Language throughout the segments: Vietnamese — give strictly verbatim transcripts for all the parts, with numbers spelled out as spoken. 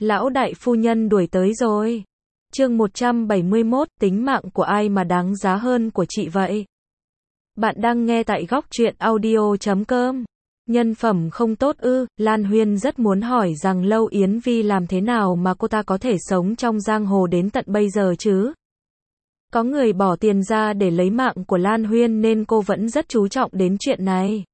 Lão đại phu nhân đuổi tới rồi. Chương một trăm bảy mươi mốt, tính mạng của ai mà đáng giá hơn của chị vậy? Bạn đang nghe tại góc truyện audio chấm com. Nhân phẩm không tốt ư? Lan Huyên rất muốn hỏi rằng Lâu Yến Vi làm thế nào mà cô ta có thể sống trong giang hồ đến tận bây giờ chứ? Có người bỏ tiền ra để lấy mạng của Lan Huyên nên cô vẫn rất chú trọng đến chuyện này.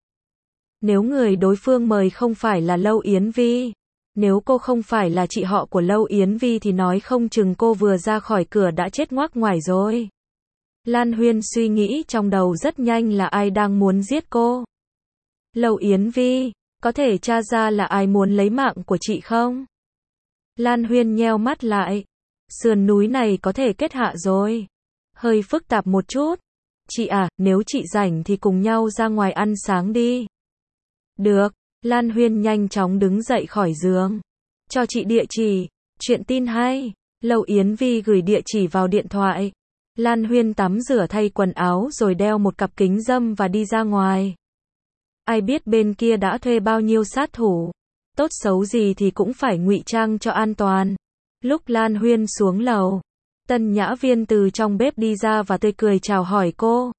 Nếu người đối phương mời không phải là Lâu Yến Vi, nếu cô không phải là chị họ của Lâu Yến Vi thì nói không chừng cô vừa ra khỏi cửa đã chết ngoác ngoài rồi. Lan Huyên suy nghĩ trong đầu rất nhanh là ai đang muốn giết cô. Lâu Yến Vi, có thể tra ra là ai muốn lấy mạng của chị không? Lan Huyên nheo mắt lại. Sườn núi này có thể kết hạ rồi. Hơi phức tạp một chút. Chị à, nếu chị rảnh thì cùng nhau ra ngoài ăn sáng đi. Được. Lan Huyên nhanh chóng đứng dậy khỏi giường. Cho chị địa chỉ. Chuyện tin hay. Lâu Yến Vi gửi địa chỉ vào điện thoại. Lan Huyên tắm rửa thay quần áo rồi đeo một cặp kính râm và đi ra ngoài. Ai biết bên kia đã thuê bao nhiêu sát thủ. Tốt xấu gì thì cũng phải ngụy trang cho an toàn. Lúc Lan Huyên xuống lầu, Tân Nhã Viên từ trong bếp đi ra và tươi cười chào hỏi cô.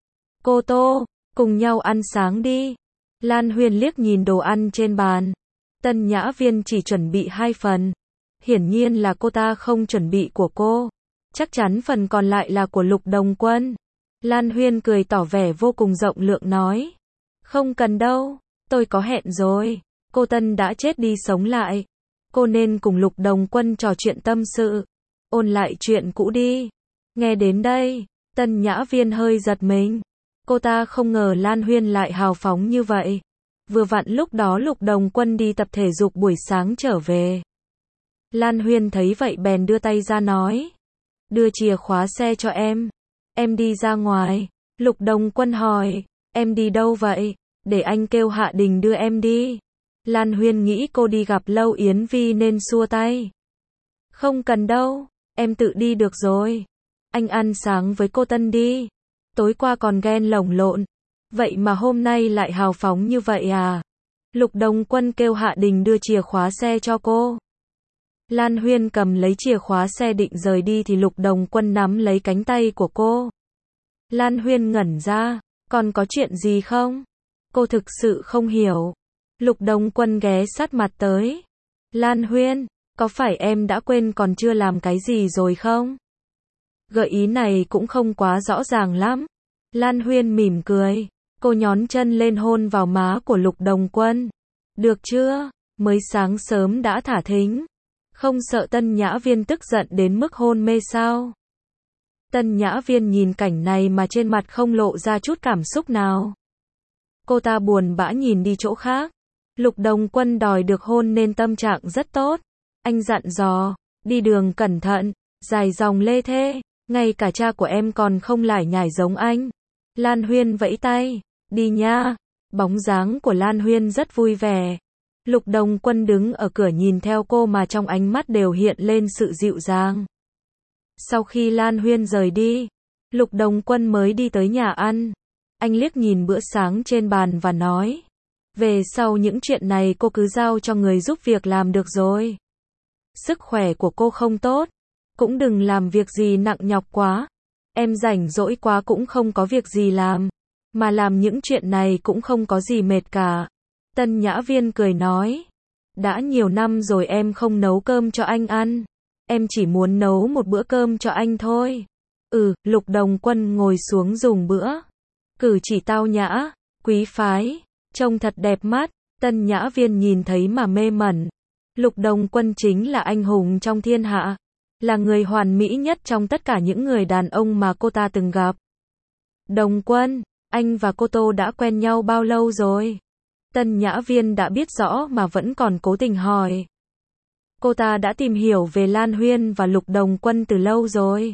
Cô Tô, cùng nhau ăn sáng đi. Lan Huyên liếc nhìn đồ ăn trên bàn. Tân Nhã Viên chỉ chuẩn bị hai phần. Hiển nhiên là cô ta không chuẩn bị của cô. Chắc chắn phần còn lại là của Lục Đồng Quân. Lan Huyên cười tỏ vẻ vô cùng rộng lượng nói. Không cần đâu, tôi có hẹn rồi. Cô Tân đã chết đi sống lại. Cô nên cùng Lục Đồng Quân trò chuyện tâm sự. Ôn lại chuyện cũ đi. Nghe đến đây, Tân Nhã Viên hơi giật mình. Cô ta không ngờ Lan Huyên lại hào phóng như vậy. Vừa vặn lúc đó Lục Đồng Quân đi tập thể dục buổi sáng trở về. Lan Huyên thấy vậy bèn đưa tay ra nói. Đưa chìa khóa xe cho em. Em đi ra ngoài. Lục Đồng Quân hỏi. Em đi đâu vậy? Để anh kêu Hạ Đình đưa em đi. Lan Huyên nghĩ cô đi gặp Lâu Yến Vi nên xua tay. Không cần đâu, em tự đi được rồi. Anh ăn sáng với cô Tân đi. Tối qua còn ghen lồng lộn. Vậy mà hôm nay lại hào phóng như vậy à? Lục Đồng Quân kêu Hạ Đình đưa chìa khóa xe cho cô. Lan Huyên cầm lấy chìa khóa xe định rời đi thì Lục Đồng Quân nắm lấy cánh tay của cô. Lan Huyên ngẩn ra. Còn có chuyện gì không? Cô thực sự không hiểu. Lục Đồng Quân ghé sát mặt tới. Lan Huyên, có phải em đã quên còn chưa làm cái gì rồi không? Gợi ý này cũng không quá rõ ràng lắm. Lan Huyên mỉm cười. Cô nhón chân lên hôn vào má của Lục Đồng Quân. Được chưa? Mới sáng sớm đã thả thính. Không sợ Tân Nhã Viên tức giận đến mức hôn mê sao? Tân Nhã Viên nhìn cảnh này mà trên mặt không lộ ra chút cảm xúc nào. Cô ta buồn bã nhìn đi chỗ khác. Lục Đồng Quân đòi được hôn nên tâm trạng rất tốt. Anh dặn dò, đi đường cẩn thận, dài dòng lê thê, ngay cả cha của em còn không lải nhải giống anh. Lan Huyên vẫy tay, đi nha. Bóng dáng của Lan Huyên rất vui vẻ. Lục Đồng Quân đứng ở cửa nhìn theo cô mà trong ánh mắt đều hiện lên sự dịu dàng. Sau khi Lan Huyên rời đi, Lục Đồng Quân mới đi tới nhà ăn. Anh liếc nhìn bữa sáng trên bàn và nói. Về sau những chuyện này cô cứ giao cho người giúp việc làm được rồi. Sức khỏe của cô không tốt. Cũng đừng làm việc gì nặng nhọc quá. Em rảnh rỗi quá cũng không có việc gì làm. Mà làm những chuyện này cũng không có gì mệt cả. Tân Nhã Viên cười nói. Đã nhiều năm rồi em không nấu cơm cho anh ăn. Em chỉ muốn nấu một bữa cơm cho anh thôi. Ừ, Lục Đồng Quân ngồi xuống dùng bữa. Cử chỉ tao nhã, quý phái, trông thật đẹp mắt. Tân Nhã Viên nhìn thấy mà mê mẩn. Lục Đồng Quân chính là anh hùng trong thiên hạ. Là người hoàn mỹ nhất trong tất cả những người đàn ông mà cô ta từng gặp. Đồng Quân, anh và cô Tô đã quen nhau bao lâu rồi? Tân Nhã Viên đã biết rõ mà vẫn còn cố tình hỏi. Cô ta đã tìm hiểu về Lan Huyên và Lục Đồng Quân từ lâu rồi.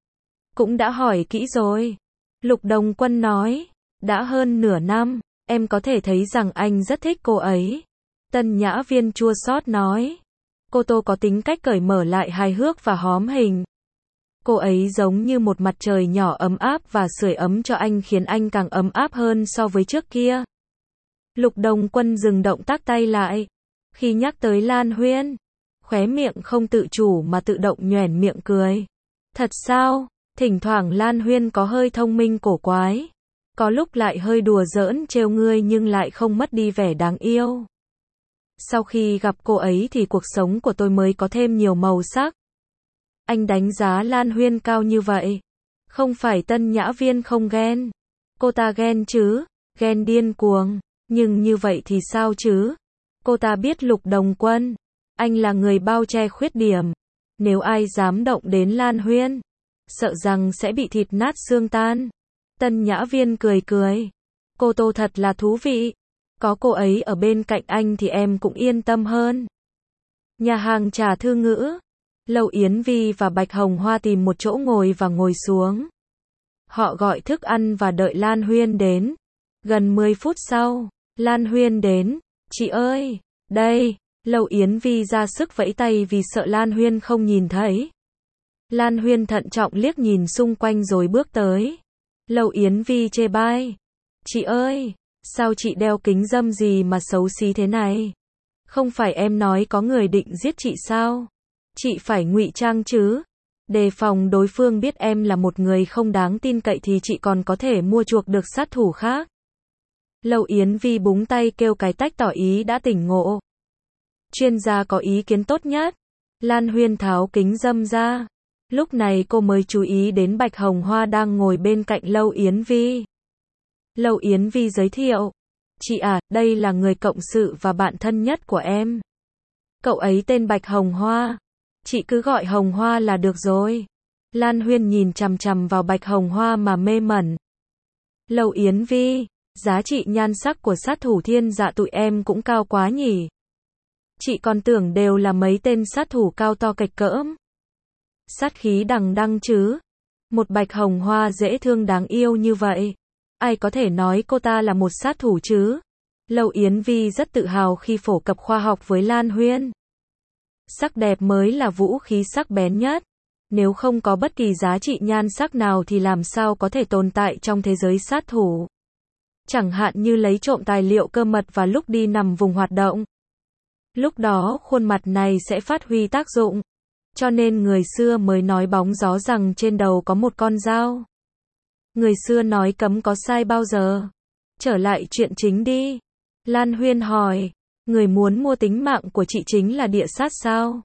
Cũng đã hỏi kỹ rồi. Lục Đồng Quân nói. Đã hơn nửa năm, em có thể thấy rằng anh rất thích cô ấy. Tân Nhã Viên chua xót nói. Cô Tô có tính cách cởi mở lại hài hước và hóm hình. Cô ấy giống như một mặt trời nhỏ ấm áp và sưởi ấm cho anh khiến anh càng ấm áp hơn so với trước kia. Lục Đồng Quân dừng động tác tay lại. Khi nhắc tới Lan Huyên, khóe miệng không tự chủ mà tự động nhoẻn miệng cười. Thật sao? Thỉnh thoảng Lan Huyên có hơi thông minh cổ quái. Có lúc lại hơi đùa giỡn trêu ngươi nhưng lại không mất đi vẻ đáng yêu. Sau khi gặp cô ấy thì cuộc sống của tôi mới có thêm nhiều màu sắc. Anh đánh giá Lan Huyên cao như vậy. Không phải Tân Nhã Viên không ghen. Cô ta ghen chứ, ghen điên cuồng. Nhưng như vậy thì sao chứ? Cô ta biết Lục Đồng Quân. Anh là người bao che khuyết điểm. Nếu ai dám động đến Lan Huyên, sợ rằng sẽ bị thịt nát xương tan. Tân Nhã Viên cười cười. Cô Tô thật là thú vị. Có cô ấy ở bên cạnh anh thì em cũng yên tâm hơn. Nhà hàng trà Thư Ngữ. Lâu Yến Vi và Bạch Hồng Hoa tìm một chỗ ngồi và ngồi xuống. Họ gọi thức ăn và đợi Lan Huyên đến. Gần mười phút sau, Lan Huyên đến. Chị ơi, đây. Lâu Yến Vi ra sức vẫy tay vì sợ Lan Huyên không nhìn thấy. Lan Huyên thận trọng liếc nhìn xung quanh rồi bước tới. Lâu Yến Vi chê bai. Chị ơi, sao chị đeo kính râm gì mà xấu xí thế này? Không phải em nói có người định giết chị sao? Chị phải ngụy trang chứ. Đề phòng đối phương biết em là một người không đáng tin cậy thì chị còn có thể mua chuộc được sát thủ khác. Lâu Yến Vi búng tay kêu cái tách tỏ ý đã tỉnh ngộ. Chuyên gia có ý kiến tốt nhất. Lan Huyên tháo kính râm ra. Lúc này cô mới chú ý đến Bạch Hồng Hoa đang ngồi bên cạnh Lâu Yến Vi. Lâu Yến Vi giới thiệu. Chị à, đây là người cộng sự và bạn thân nhất của em. Cậu ấy tên Bạch Hồng Hoa. Chị cứ gọi Hồng Hoa là được rồi. Lan Huyên nhìn chằm chằm vào Bạch Hồng Hoa mà mê mẩn. Lâu Yến Vi, giá trị nhan sắc của sát thủ Thiên Dạ tụi em cũng cao quá nhỉ. Chị còn tưởng đều là mấy tên sát thủ cao to kịch cỡm. Sát khí đằng đăng chứ. Một Bạch Hồng Hoa dễ thương đáng yêu như vậy. Ai có thể nói cô ta là một sát thủ chứ? Lâu Yến Vi rất tự hào khi phổ cập khoa học với Lan Huyên. Sắc đẹp mới là vũ khí sắc bén nhất. Nếu không có bất kỳ giá trị nhan sắc nào thì làm sao có thể tồn tại trong thế giới sát thủ. Chẳng hạn như lấy trộm tài liệu cơ mật và lúc đi nằm vùng hoạt động. Lúc đó khuôn mặt này sẽ phát huy tác dụng. Cho nên người xưa mới nói bóng gió rằng trên đầu có một con dao. Người xưa nói cấm có sai bao giờ. Trở lại chuyện chính đi. Lan Huyên hỏi. Người muốn mua tính mạng của chị chính là địa sát sao?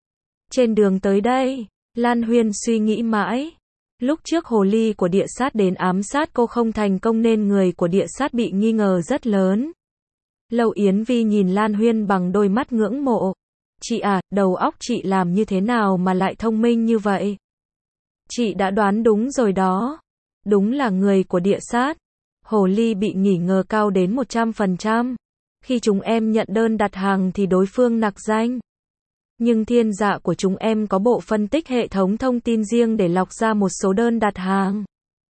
Trên đường tới đây, Lan Huyên suy nghĩ mãi. Lúc trước hồ ly của địa sát đến ám sát cô không thành công nên người của địa sát bị nghi ngờ rất lớn. Lâu Yến Vi nhìn Lan Huyên bằng đôi mắt ngưỡng mộ. Chị à, đầu óc chị làm như thế nào mà lại thông minh như vậy? Chị đã đoán đúng rồi đó. Đúng là người của địa sát. Hồ ly bị nghi ngờ cao đến một trăm phần trăm. Khi chúng em nhận đơn đặt hàng thì đối phương nặc danh. Nhưng Thiên Dạ của chúng em có bộ phân tích hệ thống thông tin riêng để lọc ra một số đơn đặt hàng.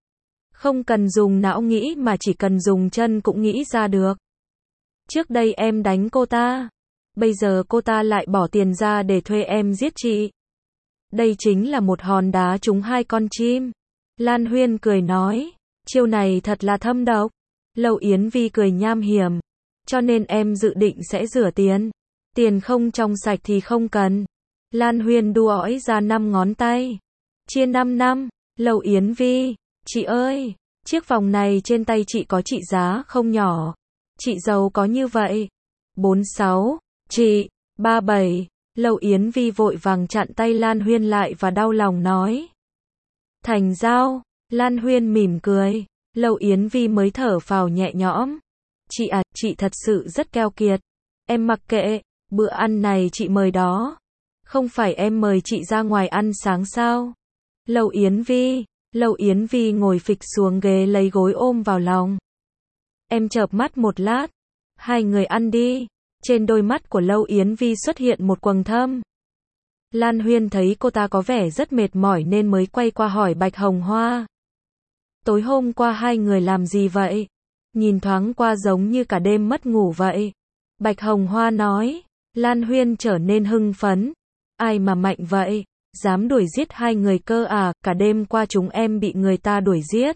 Không cần dùng não nghĩ mà chỉ cần dùng chân cũng nghĩ ra được. Trước đây em đánh cô ta. Bây giờ cô ta lại bỏ tiền ra để thuê em giết chị. Đây chính là một hòn đá trúng hai con chim. Lan Huyên cười nói. Chiêu này thật là thâm độc. Lâu Yến Vi cười nham hiểm. Cho nên em dự định sẽ rửa tiền. Tiền không trong sạch thì không cần. Lan Huyên đua ói ra năm ngón tay. Chia năm năm. Lâu Yến Vi. Chị ơi, chiếc vòng này trên tay chị có trị giá không nhỏ. Chị giàu có như vậy. bốn sáu. Chị. ba bảy. Lâu Yến Vi vội vàng chặn tay Lan Huyên lại và đau lòng nói. Thành giao. Lan Huyên mỉm cười. Lâu Yến Vi mới thở phào nhẹ nhõm. Chị à, chị thật sự rất keo kiệt. Em mặc kệ, bữa ăn này chị mời đó. Không phải em mời chị ra ngoài ăn sáng sao? Lâu Yến Vi. Lâu Yến Vi ngồi phịch xuống ghế lấy gối ôm vào lòng. Em chợp mắt một lát. Hai người ăn đi. Trên đôi mắt của Lâu Yến Vi xuất hiện một quầng thâm. Lan Huyên thấy cô ta có vẻ rất mệt mỏi nên mới quay qua hỏi Bạch Hồng Hoa. Tối hôm qua hai người làm gì vậy? Nhìn thoáng qua giống như cả đêm mất ngủ vậy. Bạch Hồng Hoa nói. Lan Huyên trở nên hưng phấn. Ai mà mạnh vậy? Dám đuổi giết hai người cơ à? Cả đêm qua chúng em bị người ta đuổi giết.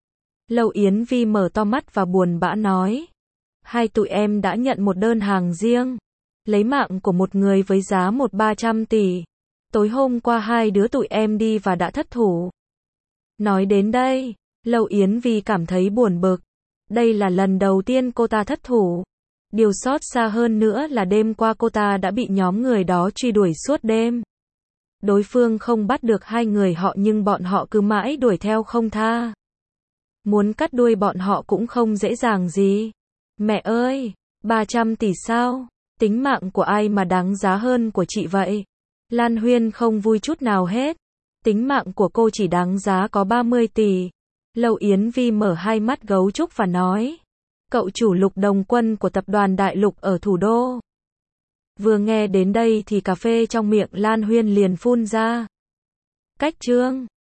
Lâu Yến Vi mở to mắt và buồn bã nói. Hai tụi em đã nhận một đơn hàng riêng. lấy mạng của một người với giá một ba trăm tỷ. Tối hôm qua hai đứa tụi em đi và đã thất thủ. Nói đến đây, Lâu Yến Vi cảm thấy buồn bực. Đây là lần đầu tiên cô ta thất thủ. Điều xót xa hơn nữa là đêm qua cô ta đã bị nhóm người đó truy đuổi suốt đêm. Đối phương không bắt được hai người họ nhưng bọn họ cứ mãi đuổi theo không tha. Muốn cắt đuôi bọn họ cũng không dễ dàng gì. Mẹ ơi, ba trăm tỷ sao? Tính mạng của ai mà đáng giá hơn của chị vậy? Lan Huyên không vui chút nào hết. Tính mạng của cô chỉ đáng giá có ba mươi tỷ. Lâu Yến Vi mở hai mắt gấu trúc và nói. Cậu chủ Lục Đồng Quân của tập đoàn Đại Lục ở thủ đô. Vừa nghe đến đây thì cà phê trong miệng Lan Huyên liền phun ra. Cách chương